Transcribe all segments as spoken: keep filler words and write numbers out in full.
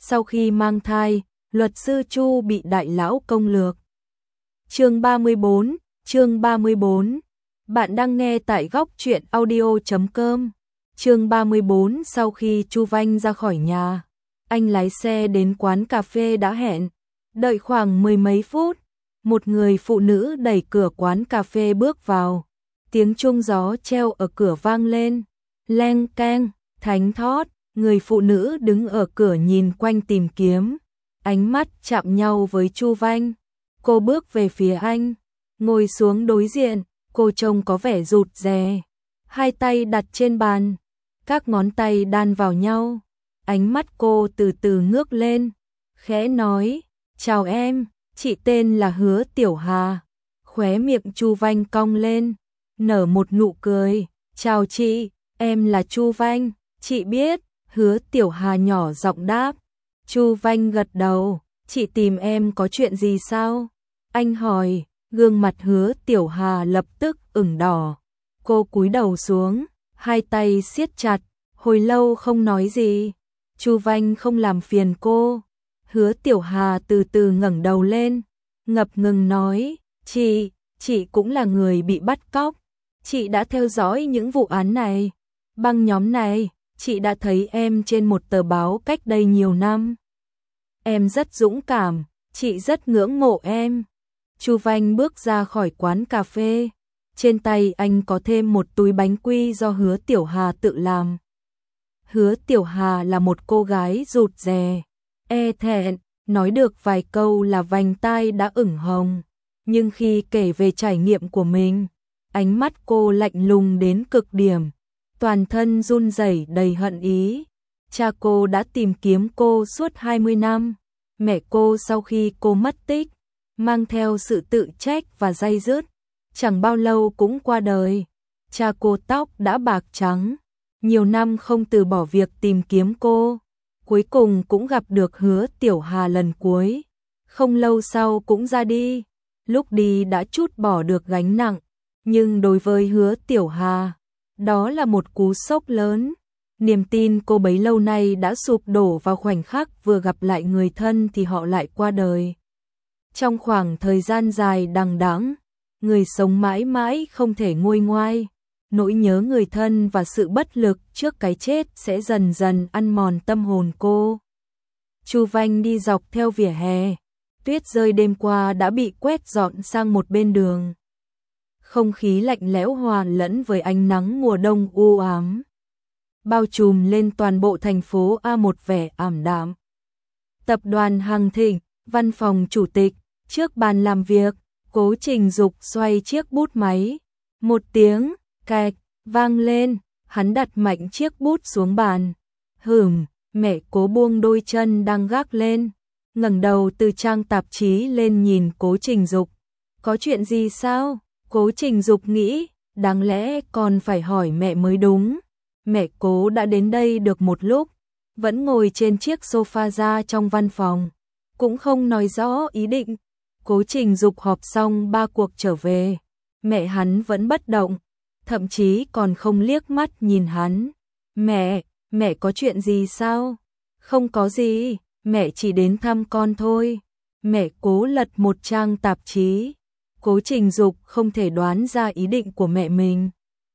Sau khi mang thai, luật sư Chu bị đại lão công lược. Chương ba mươi bốn, chương ba mươi bốn. Bạn đang nghe tại góc truyện audio chấm com. Chương ba mươi bốn. Sau khi Chu Vanh ra khỏi nhà, anh lái xe đến quán cà phê đã hẹn. Đợi khoảng mười mấy phút, một người phụ nữ đẩy cửa quán cà phê bước vào. Tiếng chuông gió treo ở cửa vang lên, leng keng, thánh thót. Người phụ nữ đứng ở cửa nhìn quanh tìm kiếm, ánh mắt chạm nhau với Chu Vanh. Cô bước về phía anh, ngồi xuống đối diện, cô trông có vẻ rụt rè, hai tay đặt trên bàn, các ngón tay đan vào nhau. Ánh mắt cô từ từ ngước lên, khẽ nói, chào em, chị tên là Hứa Tiểu Hà. Khóe miệng Chu Vanh cong lên, nở một nụ cười, chào chị, em là Chu Vanh, chị biết. Hứa Tiểu Hà nhỏ giọng đáp. Chu Vanh gật đầu, chị tìm em có chuyện gì sao? Anh hỏi, gương mặt Hứa Tiểu Hà lập tức ửng đỏ. Cô cúi đầu xuống, hai tay siết chặt, hồi lâu không nói gì. Chu Vanh không làm phiền cô. Hứa Tiểu Hà từ từ ngẩng đầu lên, ngập ngừng nói, chị, chị cũng là người bị bắt cóc. Chị đã theo dõi những vụ án này, băng nhóm này. Chị đã thấy em trên một tờ báo cách đây nhiều năm. Em rất dũng cảm, chị rất ngưỡng mộ em. Chu Vanh bước ra khỏi quán cà phê. Trên tay anh có thêm một túi bánh quy do Hứa Tiểu Hà tự làm. Hứa Tiểu Hà là một cô gái rụt rè, e thẹn, nói được vài câu là vành tai đã ửng hồng. Nhưng khi kể về trải nghiệm của mình, ánh mắt cô lạnh lùng đến cực điểm. Toàn thân run rẩy đầy hận ý. Cha cô đã tìm kiếm cô suốt hai mươi năm. Mẹ cô sau khi cô mất tích, mang theo sự tự trách và day dứt, chẳng bao lâu cũng qua đời. Cha cô tóc đã bạc trắng, nhiều năm không từ bỏ việc tìm kiếm cô. Cuối cùng cũng gặp được Hứa Tiểu Hà lần cuối. Không lâu sau cũng ra đi. Lúc đi đã trút bỏ được gánh nặng. Nhưng đối với Hứa Tiểu Hà, đó là một cú sốc lớn. Niềm tin cô bấy lâu nay đã sụp đổ vào khoảnh khắc vừa gặp lại người thân thì họ lại qua đời. Trong khoảng thời gian dài đằng đẵng, người sống mãi mãi không thể nguôi ngoai. Nỗi nhớ người thân và sự bất lực trước cái chết sẽ dần dần ăn mòn tâm hồn cô. Chu Vanh đi dọc theo vỉa hè. Tuyết rơi đêm qua đã bị quét dọn sang một bên đường. Không khí lạnh lẽo hòa lẫn với ánh nắng mùa đông u ám, bao trùm lên toàn bộ thành phố A một vẻ ảm đạm. Tập đoàn Hằng Thịnh, văn phòng chủ tịch, trước bàn làm việc, Cố Trình Dục xoay chiếc bút máy. Một tiếng cạch vang lên, hắn đặt mạnh chiếc bút xuống bàn. Hửm, mẹ Cố buông đôi chân đang gác lên, ngẩng đầu từ trang tạp chí lên nhìn Cố Trình Dục. Có chuyện gì sao? Cố Trình Dục nghĩ, đáng lẽ còn phải hỏi mẹ mới đúng. Mẹ Cố đã đến đây được một lúc, vẫn ngồi trên chiếc sofa ra trong văn phòng, cũng không nói rõ ý định. Cố Trình Dục họp xong ba cuộc trở về, mẹ hắn vẫn bất động, thậm chí còn không liếc mắt nhìn hắn. Mẹ, mẹ có chuyện gì sao? Không có gì, mẹ chỉ đến thăm con thôi. Mẹ Cố lật một trang tạp chí. Cố Trình Dục không thể đoán ra ý định của mẹ mình.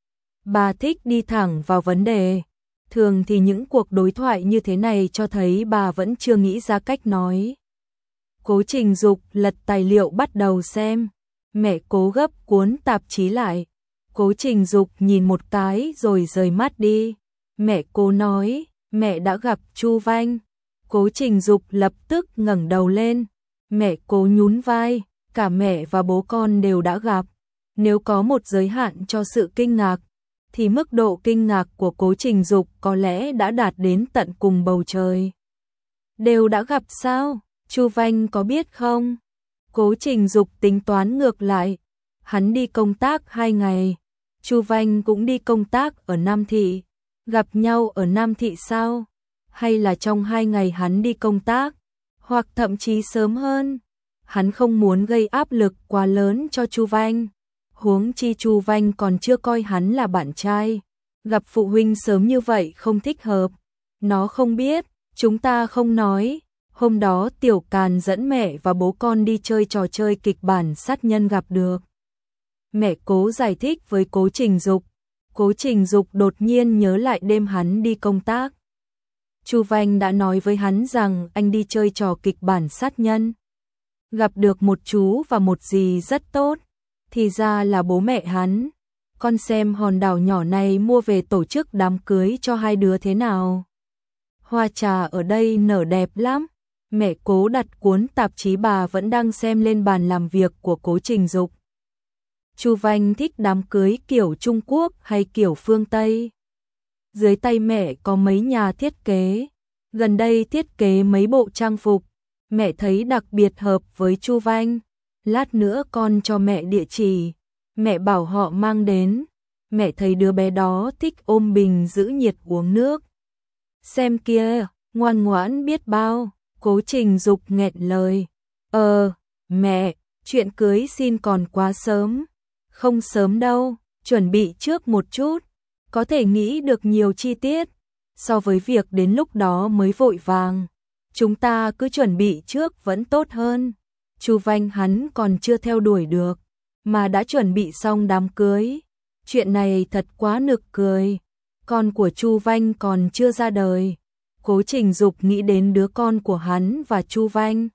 Bà thích đi thẳng vào vấn đề. Thường thì những cuộc đối thoại như thế này cho thấy bà vẫn chưa nghĩ ra cách nói. Cố Trình Dục lật tài liệu bắt đầu xem. Mẹ Cố gấp cuốn tạp chí lại. Cố Trình Dục nhìn một cái rồi rời mắt đi. Mẹ Cố nói, mẹ đã gặp Chu Vanh. Cố Trình Dục lập tức ngẩng đầu lên. Mẹ Cố nhún vai. Cả mẹ và bố con đều đã gặp. Nếu có một giới hạn cho sự kinh ngạc, thì mức độ kinh ngạc của Cố Trình Dục có lẽ đã đạt đến tận cùng bầu trời. Đều đã gặp sao? Chu Vanh có biết không? Cố Trình Dục tính toán ngược lại. Hắn đi công tác hai ngày. Chu Vanh cũng đi công tác ở Nam Thị. Gặp nhau ở Nam Thị sao? Hay là trong hai ngày hắn đi công tác? Hoặc thậm chí sớm hơn? Hắn không muốn gây áp lực quá lớn cho Chu Vanh. Huống chi Chu Vanh còn chưa coi hắn là bạn trai. Gặp phụ huynh sớm như vậy không thích hợp. Nó không biết, Chúng ta không nói, hôm đó Tiểu Càn dẫn mẹ và bố con đi chơi trò chơi kịch bản sát nhân gặp được. Mẹ Cố giải thích với Cố Trình Dục. Cố Trình Dục đột nhiên nhớ lại đêm hắn đi công tác. Chu Vanh đã nói với hắn rằng anh đi chơi trò kịch bản sát nhân. Gặp được một chú và một dì rất tốt. Thì ra là bố mẹ hắn. Con xem hòn đảo nhỏ này mua về tổ chức đám cưới cho hai đứa thế nào. Hoa trà ở đây nở đẹp lắm. Mẹ Cố đặt cuốn tạp chí bà vẫn đang xem lên bàn làm việc của Cố Trình Dục. Chu Vanh thích đám cưới kiểu Trung Quốc hay kiểu phương Tây? Dưới tay mẹ có mấy nhà thiết kế. Gần đây thiết kế mấy bộ trang phục. Mẹ thấy đặc biệt hợp với Chu Vanh. Lát nữa con cho mẹ địa chỉ. Mẹ bảo họ mang đến. Mẹ thấy đứa bé đó thích ôm bình giữ nhiệt uống nước. Xem kia, ngoan ngoãn biết bao. Cố Trình Dục nghẹn lời. Ờ, mẹ, chuyện cưới xin còn quá sớm. Không sớm đâu, chuẩn bị trước một chút. Có thể nghĩ được nhiều chi tiết. So với việc đến lúc đó mới vội vàng. Chúng ta cứ chuẩn bị trước vẫn tốt hơn. Chu Vanh hắn còn chưa theo đuổi được. Mà đã chuẩn bị xong đám cưới. Chuyện này thật quá nực cười. Con của Chu Vanh còn chưa ra đời. Cố Trình Dục nghĩ đến đứa con của hắn và Chu Vanh.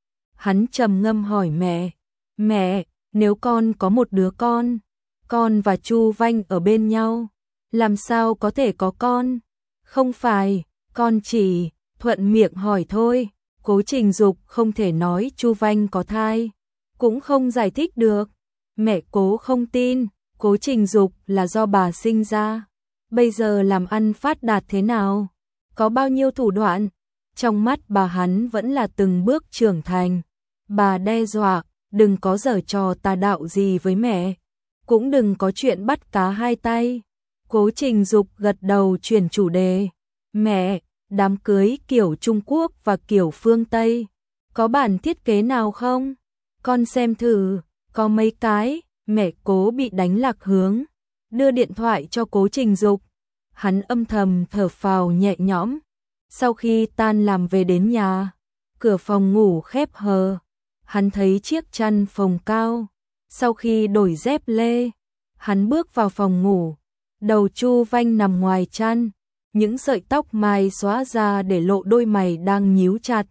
Hắn trầm ngâm hỏi mẹ. Mẹ, nếu con có một đứa con, con và Chu Vanh ở bên nhau, làm sao có thể có con? Không phải, con chỉ thuận miệng hỏi thôi. Cố Trình Dục không thể nói Chu Vanh có thai, cũng không giải thích được. Mẹ Cố không tin, Cố Trình Dục là do bà sinh ra. Bây giờ làm ăn phát đạt thế nào? Có bao nhiêu thủ đoạn? Trong mắt bà hắn vẫn là từng bước trưởng thành. Bà đe dọa, đừng có giở trò tà đạo gì với mẹ. Cũng đừng có chuyện bắt cá hai tay. Cố Trình Dục gật đầu chuyển chủ đề. Mẹ, đám cưới kiểu Trung Quốc và kiểu phương Tây, có bản thiết kế nào không? Con xem thử, có mấy cái. Mẹ Cố bị đánh lạc hướng, đưa điện thoại cho Cố Trình Dục. Hắn âm thầm thở phào nhẹ nhõm. Sau khi tan làm về đến nhà, cửa phòng ngủ khép hờ. Hắn thấy chiếc chăn phồng cao. Sau khi đổi dép lê, hắn bước vào phòng ngủ. Đầu Chu Vanh nằm ngoài chăn, những sợi tóc mai xóa ra để lộ đôi mày đang nhíu chặt.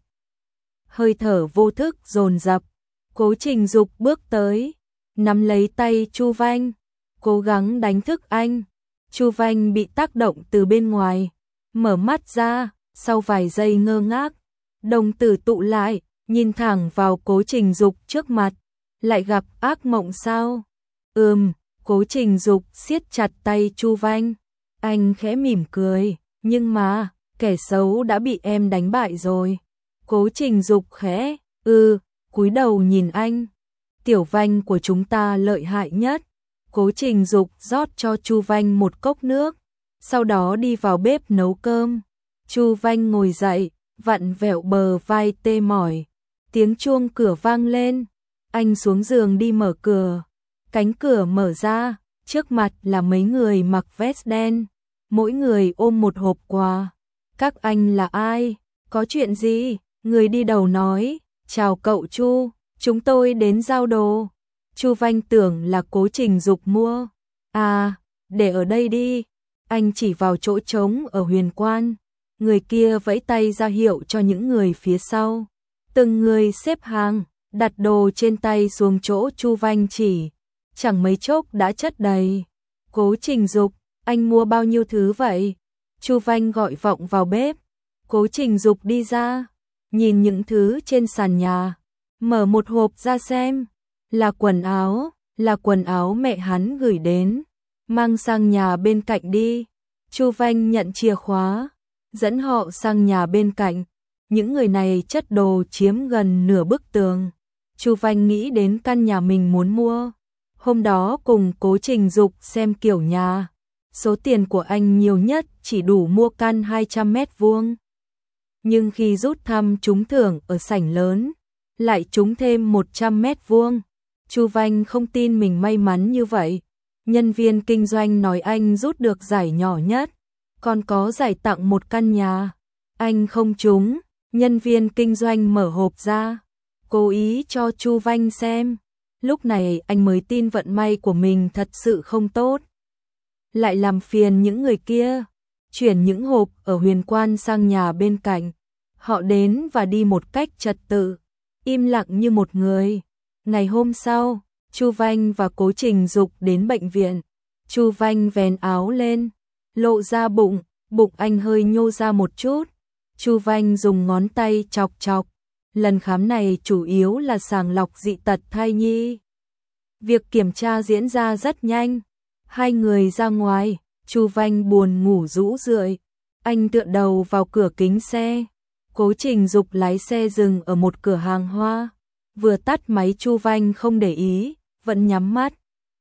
Hơi thở vô thức dồn dập. Cố Trình Dục bước tới, nắm lấy tay Chu Vanh, cố gắng đánh thức anh. Chu Vanh bị tác động từ bên ngoài, mở mắt ra, sau vài giây ngơ ngác, đồng tử tụ lại, nhìn thẳng vào Cố Trình Dục trước mặt. Lại gặp ác mộng sao? Ừm, Cố Trình Dục siết chặt tay Chu Vanh. Anh khẽ mỉm cười, nhưng mà, kẻ xấu đã bị em đánh bại rồi. Cố Trình Dục khẽ, ừ, cúi đầu nhìn anh. Tiểu Vanh của chúng ta lợi hại nhất. Cố Trình Dục rót cho Chu Vanh một cốc nước, sau đó đi vào bếp nấu cơm. Chu Vanh ngồi dậy, vặn vẹo bờ vai tê mỏi. Tiếng chuông cửa vang lên. Anh xuống giường đi mở cửa. Cánh cửa mở ra, trước mặt là mấy người mặc vest đen, mỗi người ôm một hộp quà. Các anh là ai? Có chuyện gì? Người đi đầu nói, chào cậu Chu, chúng tôi đến giao đồ. Chu Vanh tưởng là Cố Trình Dục mua. À, để ở đây đi. Anh chỉ vào chỗ trống ở Huyền Quan. Người kia vẫy tay ra hiệu cho những người phía sau. Từng người xếp hàng, đặt đồ trên tay xuống chỗ Chu Vanh chỉ. Chẳng mấy chốc đã chất đầy. Cố Trình Dục, anh mua bao nhiêu thứ vậy? Chu Vanh gọi vọng vào bếp. Cố Trình Dục đi ra, nhìn những thứ trên sàn nhà, mở một hộp ra xem. Là quần áo, là quần áo mẹ hắn gửi đến. Mang sang nhà bên cạnh đi. Chu Vanh nhận chìa khóa, dẫn họ sang nhà bên cạnh. Những người này chất đồ chiếm gần nửa bức tường. Chu Vanh nghĩ đến căn nhà mình muốn mua. Hôm đó cùng Cố Trình Dục xem kiểu nhà. Số tiền của anh nhiều nhất chỉ đủ mua căn hai trăm mét vuông. Nhưng khi rút thăm trúng thưởng ở sảnh lớn, lại trúng thêm một trăm mét vuông. Chu Vanh không tin mình may mắn như vậy. Nhân viên kinh doanh nói anh rút được giải nhỏ nhất, còn có giải tặng một căn nhà. Anh không trúng, nhân viên kinh doanh mở hộp ra, cố ý cho Chu Vanh xem. Lúc này anh mới tin vận may của mình thật sự không tốt. Lại làm phiền những người kia, chuyển những hộp ở Huyền Quan sang nhà bên cạnh. Họ đến và đi một cách trật tự, im lặng như một người. Ngày hôm sau, Chu Vanh và Cố Trình Dục đến bệnh viện. Chu Vanh vén áo lên, lộ ra bụng, bụng anh hơi nhô ra một chút. Chu Vanh dùng ngón tay chọc chọc. Lần khám này chủ yếu là sàng lọc dị tật thai nhi. Việc kiểm tra diễn ra rất nhanh. Hai người ra ngoài, Chu Vanh buồn ngủ rũ rượi. Anh tựa đầu vào cửa kính xe. Cố Trình Dục lái xe dừng ở một cửa hàng hoa. Vừa tắt máy Chu Vanh không để ý, vẫn nhắm mắt.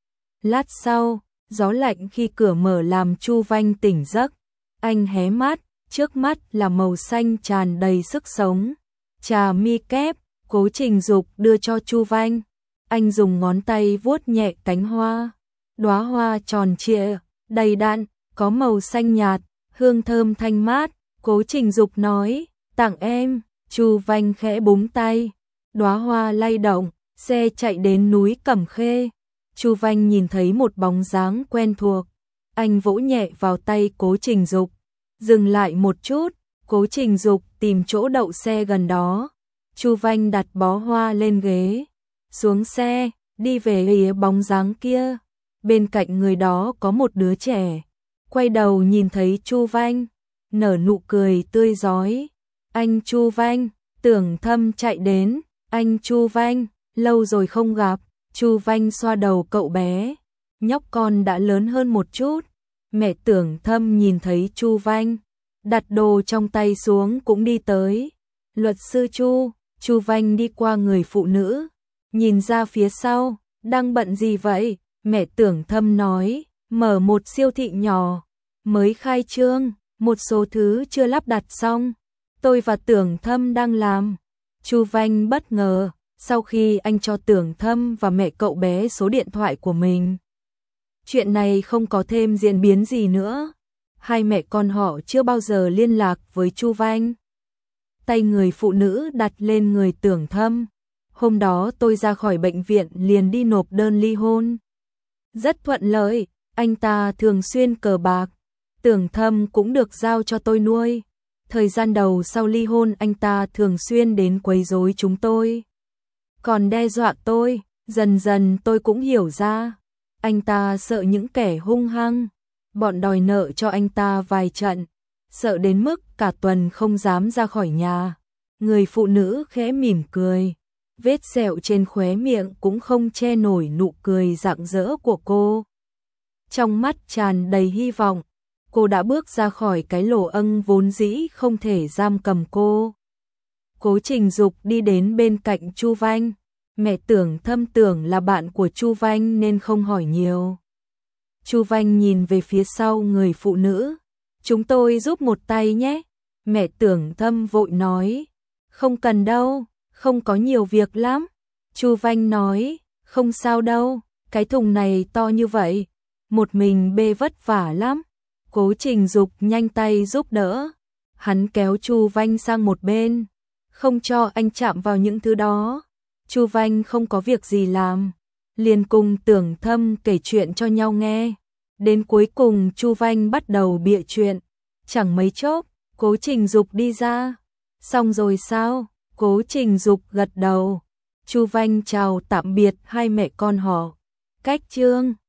Lát sau, gió lạnh khi cửa mở làm Chu Vanh tỉnh giấc. Anh hé mắt, trước mắt là màu xanh tràn đầy sức sống. Trà mi kép, Cố Trình Dục đưa cho Chu Vanh. Anh dùng ngón tay vuốt nhẹ cánh hoa. Đóa hoa tròn trịa, đầy đặn, có màu xanh nhạt, hương thơm thanh mát. Cố Trình Dục nói, tặng em. Chu Vanh khẽ búng tay. Đóa hoa lay động, xe chạy đến núi Cẩm Khê. Chu Vanh nhìn thấy một bóng dáng quen thuộc. Anh vỗ nhẹ vào tay Cố Trình Dục. Dừng lại một chút, Cố Trình Dục tìm chỗ đậu xe gần đó. Chu Vanh đặt bó hoa lên ghế, xuống xe, đi về phía bóng dáng kia. Bên cạnh người đó có một đứa trẻ. Quay đầu nhìn thấy Chu Vanh, nở nụ cười tươi rói. Anh Chu Vanh, Tưởng Thâm chạy đến. Anh Chu Vanh, lâu rồi không gặp. Chu Vanh xoa đầu cậu bé. Nhóc con đã lớn hơn một chút. Mẹ Tưởng Thâm nhìn thấy Chu Vanh, đặt đồ trong tay xuống cũng đi tới. Luật sư Chu. Chu Vanh đi qua người phụ nữ, nhìn ra phía sau, đang bận gì vậy? Mẹ Tưởng Thâm nói, mở một siêu thị nhỏ, mới khai trương, một số thứ chưa lắp đặt xong. Tôi và Tưởng Thâm đang làm. Chu Vanh bất ngờ, sau khi anh cho Tưởng Thâm và mẹ cậu bé số điện thoại của mình. Chuyện này không có thêm diễn biến gì nữa. Hai mẹ con họ chưa bao giờ liên lạc với Chu Vanh. Tay người phụ nữ đặt lên người Tưởng Thâm. Hôm đó tôi ra khỏi bệnh viện liền đi nộp đơn ly hôn. Rất thuận lợi, anh ta thường xuyên cờ bạc. Tưởng Thâm cũng được giao cho tôi nuôi. Thời gian đầu sau ly hôn anh ta thường xuyên đến quấy rối chúng tôi. Còn đe dọa tôi, dần dần tôi cũng hiểu ra. Anh ta sợ những kẻ hung hăng. Bọn đòi nợ cho anh ta vài trận. Sợ đến mức cả tuần không dám ra khỏi nhà. Người phụ nữ khẽ mỉm cười. Vết sẹo trên khóe miệng cũng không che nổi nụ cười rạng rỡ của cô. Trong mắt tràn đầy hy vọng. Cô đã bước ra khỏi cái lỗ ân vốn dĩ không thể giam cầm cô. Cố Trình Dục đi đến bên cạnh Chu Vanh. Mẹ Tưởng Thâm tưởng là bạn của Chu Vanh nên không hỏi nhiều. Chu Vanh nhìn về phía sau người phụ nữ. Chúng tôi giúp một tay nhé. Mẹ Tưởng Thâm vội nói. Không cần đâu, không có nhiều việc lắm. Chu Vanh nói, không sao đâu, cái thùng này to như vậy, một mình bê vất vả lắm. Cố Trình Dục nhanh tay giúp đỡ. Hắn kéo Chu Vanh sang một bên, không cho anh chạm vào những thứ đó. Chu Vanh không có việc gì làm, liền cùng Tưởng Thâm kể chuyện cho nhau nghe. Đến cuối cùng Chu Vanh bắt đầu bịa chuyện. Chẳng mấy chốc, Cố Trình Dục đi ra. Xong rồi sao? Cố Trình Dục gật đầu. Chu Vanh chào tạm biệt hai mẹ con họ. Cách chương